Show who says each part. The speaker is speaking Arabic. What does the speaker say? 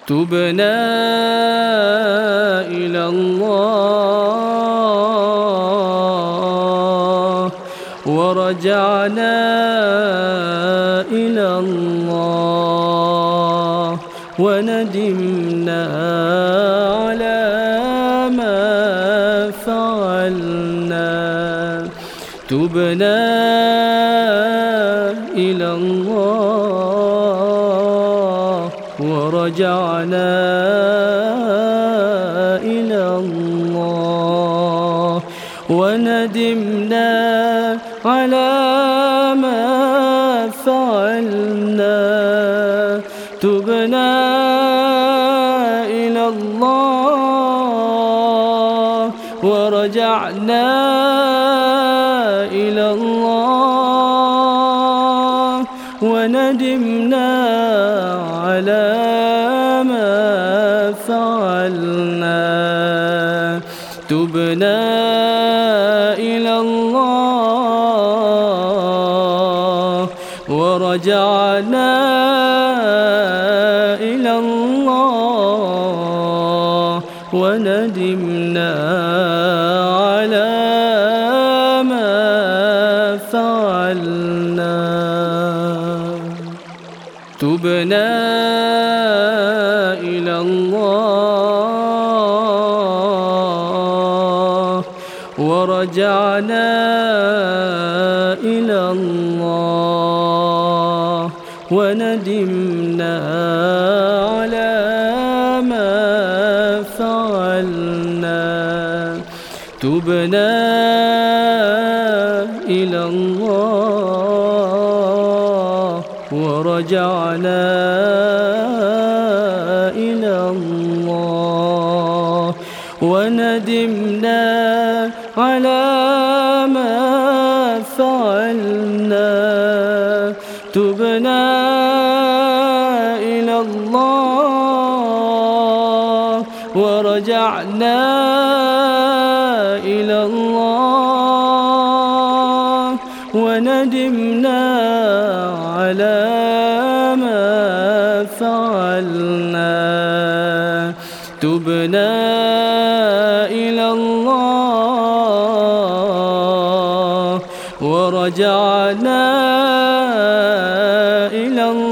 Speaker 1: تبنا إلى الله ورجعنا إلى الله وندمنا على ما فعلنا. تبنا إلى الله ورجعنا إلى الله وندمنا على ما فعلنا. تبنا إلى الله ورجعنا إلى الله وندمنا على ما فعلنا. تبنا إلى الله ورجعنا إلى الله وندمنا على ما فعلنا. تبنا إلى الله ورجعنا إلى الله وندمنا على ما فعلنا. تبنا إلى الله ورجعنا إلى الله وندمنا على ما فعلنا. تبنا إلى الله ورجعنا إلى الله وندمنا على ما فعلنا. تبنا إلى الله ورجعنا إلى الله